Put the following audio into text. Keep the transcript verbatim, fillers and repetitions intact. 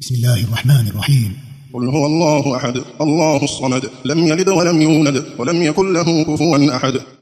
بسم الله الرحمن الرحيم. قل هو الله أحد الله الصمد لم يلد ولم يولد ولم يكن له كفوا أحد.